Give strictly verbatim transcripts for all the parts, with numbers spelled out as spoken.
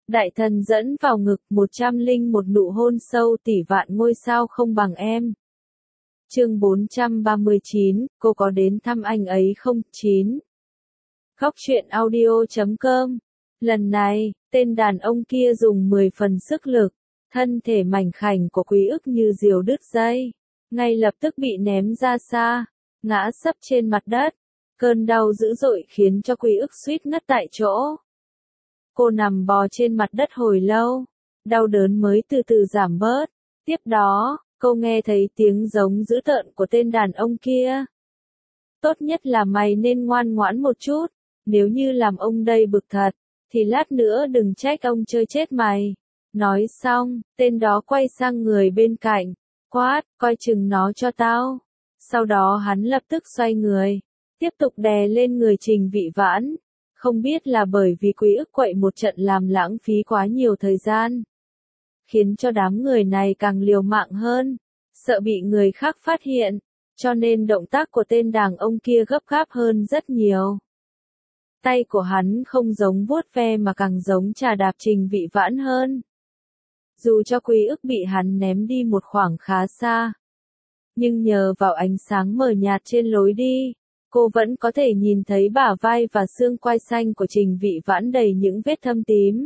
Đại thần dẫn vào ngực, một trăm linh một nụ hôn sâu tỷ vạn ngôi sao không bằng em. Chương bốn trăm ba mươi chín, cô có đến thăm anh ấy không? chín. Góc truyện audio chấm com. Lần này, tên đàn ông kia dùng mười phần sức lực, thân thể mảnh khảnh của Quý Ức như diều đứt dây, ngay lập tức bị ném ra xa, ngã sấp trên mặt đất. Cơn đau dữ dội khiến cho Quý Ức suýt ngất tại chỗ. Cô nằm bò trên mặt đất hồi lâu, đau đớn mới từ từ giảm bớt. Tiếp đó, cô nghe thấy tiếng giống dữ tợn của tên đàn ông kia. Tốt nhất là mày nên ngoan ngoãn một chút, nếu như làm ông đây bực thật, thì lát nữa đừng trách ông chơi chết mày. Nói xong, tên đó quay sang người bên cạnh, quát, coi chừng nó cho tao. Sau đó hắn lập tức xoay người, tiếp tục đè lên người Trình Vị Vãn. Không biết là bởi vì Quý Ức quậy một trận làm lãng phí quá nhiều thời gian, khiến cho đám người này càng liều mạng hơn, sợ bị người khác phát hiện, cho nên động tác của tên đàn ông kia gấp gáp hơn rất nhiều. Tay của hắn không giống vuốt ve mà càng giống chà đạp Trình Vị Vãn hơn. Dù cho Quý Ức bị hắn ném đi một khoảng khá xa, nhưng nhờ vào ánh sáng mờ nhạt trên lối đi, cô vẫn có thể nhìn thấy bả vai và xương quai xanh của Trình Vị Vãn đầy những vết thâm tím.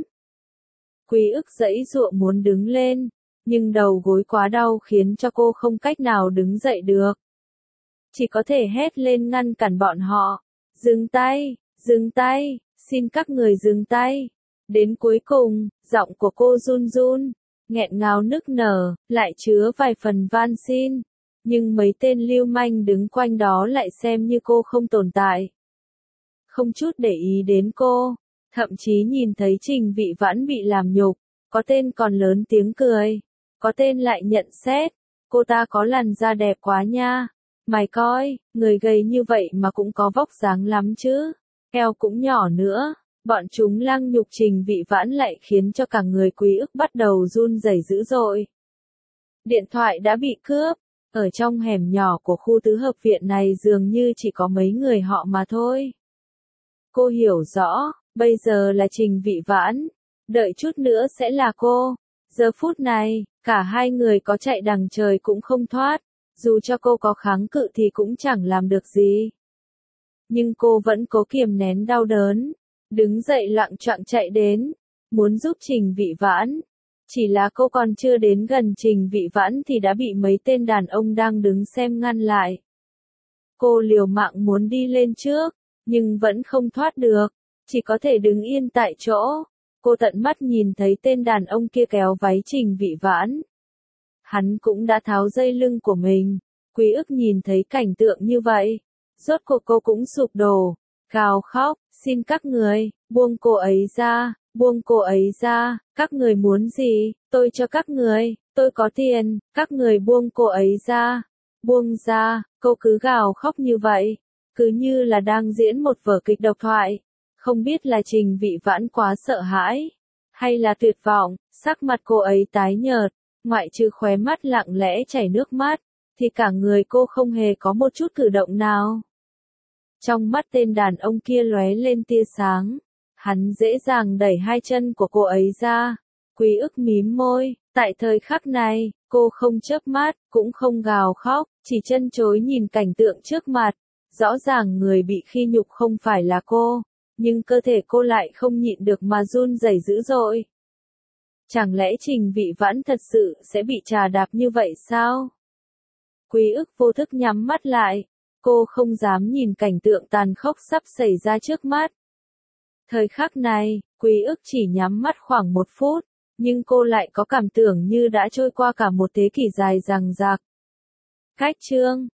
Quý Ức giãy giụa muốn đứng lên, nhưng đầu gối quá đau khiến cho cô không cách nào đứng dậy được. Chỉ có thể hét lên ngăn cản bọn họ. Dừng tay, dừng tay, xin các người dừng tay. Đến cuối cùng, giọng của cô run run, nghẹn ngào nức nở, lại chứa vài phần van xin. Nhưng mấy tên lưu manh đứng quanh đó lại xem như cô không tồn tại. Không chút để ý đến cô, thậm chí nhìn thấy Trình Vị Vãn bị làm nhục, có tên còn lớn tiếng cười, có tên lại nhận xét, cô ta có làn da đẹp quá nha, mày coi, người gầy như vậy mà cũng có vóc dáng lắm chứ, eo cũng nhỏ nữa. Bọn chúng lăng nhục Trình Vị Vãn lại khiến cho cả người Quý Ức bắt đầu run rẩy dữ dội. Điện thoại đã bị cướp. Ở trong hẻm nhỏ của khu tứ hợp viện này dường như chỉ có mấy người họ mà thôi. Cô hiểu rõ, bây giờ là Trình Vị Vãn, đợi chút nữa sẽ là cô. Giờ phút này, cả hai người có chạy đằng trời cũng không thoát, dù cho cô có kháng cự thì cũng chẳng làm được gì. Nhưng cô vẫn cố kiềm nén đau đớn, đứng dậy loạng choạng chạy đến, muốn giúp Trình Vị Vãn. Chỉ là cô còn chưa đến gần Trình Vị Vãn thì đã bị mấy tên đàn ông đang đứng xem ngăn lại. Cô liều mạng muốn đi lên trước, nhưng vẫn không thoát được, chỉ có thể đứng yên tại chỗ. Cô tận mắt nhìn thấy tên đàn ông kia kéo váy Trình Vị Vãn. Hắn cũng đã tháo dây lưng của mình. Quý Ức nhìn thấy cảnh tượng như vậy, rốt cuộc cô cũng sụp đổ, gào khóc, xin các người, buông cô ấy ra. Buông cô ấy ra, các người muốn gì, tôi cho các người, tôi có tiền, các người buông cô ấy ra, buông ra, cô cứ gào khóc như vậy, cứ như là đang diễn một vở kịch độc thoại. Không biết là Trình Vị Vãn quá sợ hãi, hay là tuyệt vọng, sắc mặt cô ấy tái nhợt, ngoại trừ khóe mắt lặng lẽ chảy nước mắt, thì cả người cô không hề có một chút cử động nào. Trong mắt tên đàn ông kia lóe lên tia sáng. Hắn dễ dàng đẩy hai chân của cô ấy ra. Quý Ức mím môi, tại thời khắc này, cô không chớp mắt, cũng không gào khóc, chỉ chân chối nhìn cảnh tượng trước mặt. Rõ ràng người bị khi nhục không phải là cô, nhưng cơ thể cô lại không nhịn được mà run rẩy dữ dội. Chẳng lẽ Trình Vị Vãn thật sự sẽ bị trà đạp như vậy sao? Quý Ức vô thức nhắm mắt lại, cô không dám nhìn cảnh tượng tàn khốc sắp xảy ra trước mắt. Thời khắc này, Quý Ức chỉ nhắm mắt khoảng một phút, nhưng cô lại có cảm tưởng như đã trôi qua cả một thế kỷ dài dằng dặc. Cách chương